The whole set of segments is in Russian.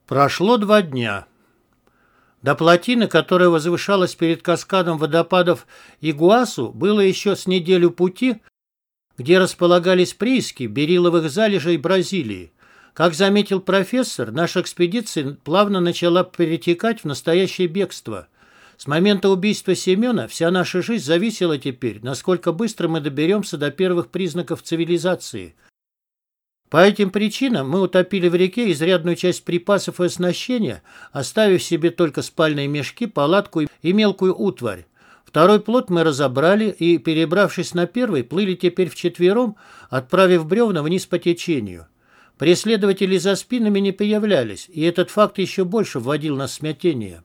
Прошло 2 дня. До плотины, которая возвышалась перед каскадом водопадов Игуасу, было еще с неделю пути, где располагались прииски берилловых залежей Бразилии. Как заметил профессор, наша экспедиция плавно начала перетекать в настоящее бегство. С момента убийства Семена вся наша жизнь зависела теперь, насколько быстро мы доберемся до первых признаков цивилизации. По этим причинам мы утопили в реке изрядную часть припасов и оснащения, оставив себе только спальные мешки, палатку и мелкую утварь. Второй плот мы разобрали и, перебравшись на первый, плыли теперь вчетвером, отправив бревна вниз по течению. Преследователи за спинами не появлялись, и этот факт еще больше вводил нас в смятение.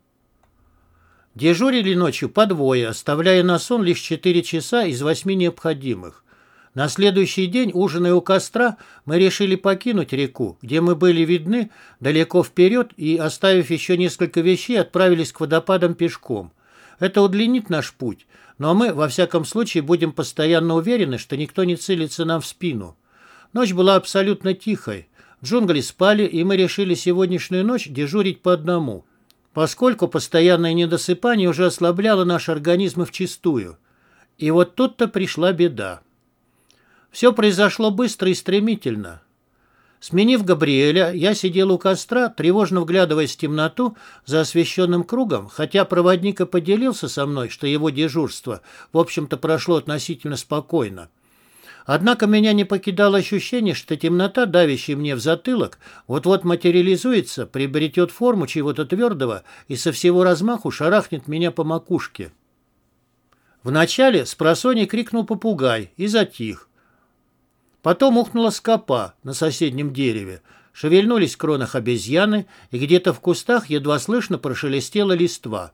Дежурили ночью по двое, оставляя на сон лишь 4 часа из 8 необходимых. На следующий день, ужиная у костра, мы решили покинуть реку, где мы были видны далеко вперед, и, оставив еще несколько вещей, отправились к водопадам пешком. Это удлинит наш путь, но мы, во всяком случае, будем постоянно уверены, что никто не целится нам в спину. Ночь была абсолютно тихой. Джунгли спали, и мы решили сегодняшнюю ночь дежурить по одному, поскольку постоянное недосыпание уже ослабляло наши организмы вчистую. И вот тут-то пришла беда. Все произошло быстро и стремительно. Сменив Габриэля, я сидел у костра, тревожно вглядываясь в темноту за освещенным кругом, хотя проводник и поделился со мной, что его дежурство, в общем-то, прошло относительно спокойно. Однако меня не покидало ощущение, что темнота, давящая мне в затылок, вот-вот материализуется, приобретет форму чего-то твердого и со всего размаху шарахнет меня по макушке. Вначале спросонья крикнул попугай и затих. Потом ухнула скопа на соседнем дереве, шевельнулись в кронах обезьяны, и где-то в кустах едва слышно прошелестела листва.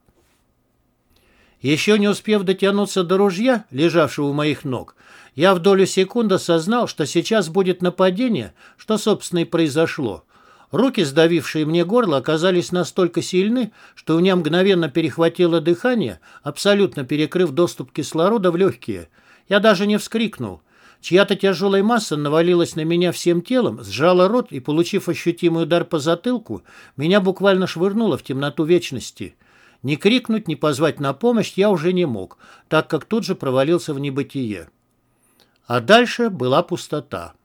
Еще не успев дотянуться до ружья, лежавшего у моих ног, я в долю секунды осознал, что сейчас будет нападение, что, собственно, и произошло. Руки, сдавившие мне горло, оказались настолько сильны, что у меня мгновенно перехватило дыхание, абсолютно перекрыв доступ кислорода в легкие. Я даже не вскрикнул. Чья-то тяжелая масса навалилась на меня всем телом, сжала рот и, получив ощутимый удар по затылку, меня буквально швырнуло в темноту вечности. Ни крикнуть, ни позвать на помощь я уже не мог, так как тут же провалился в небытие. А дальше была пустота.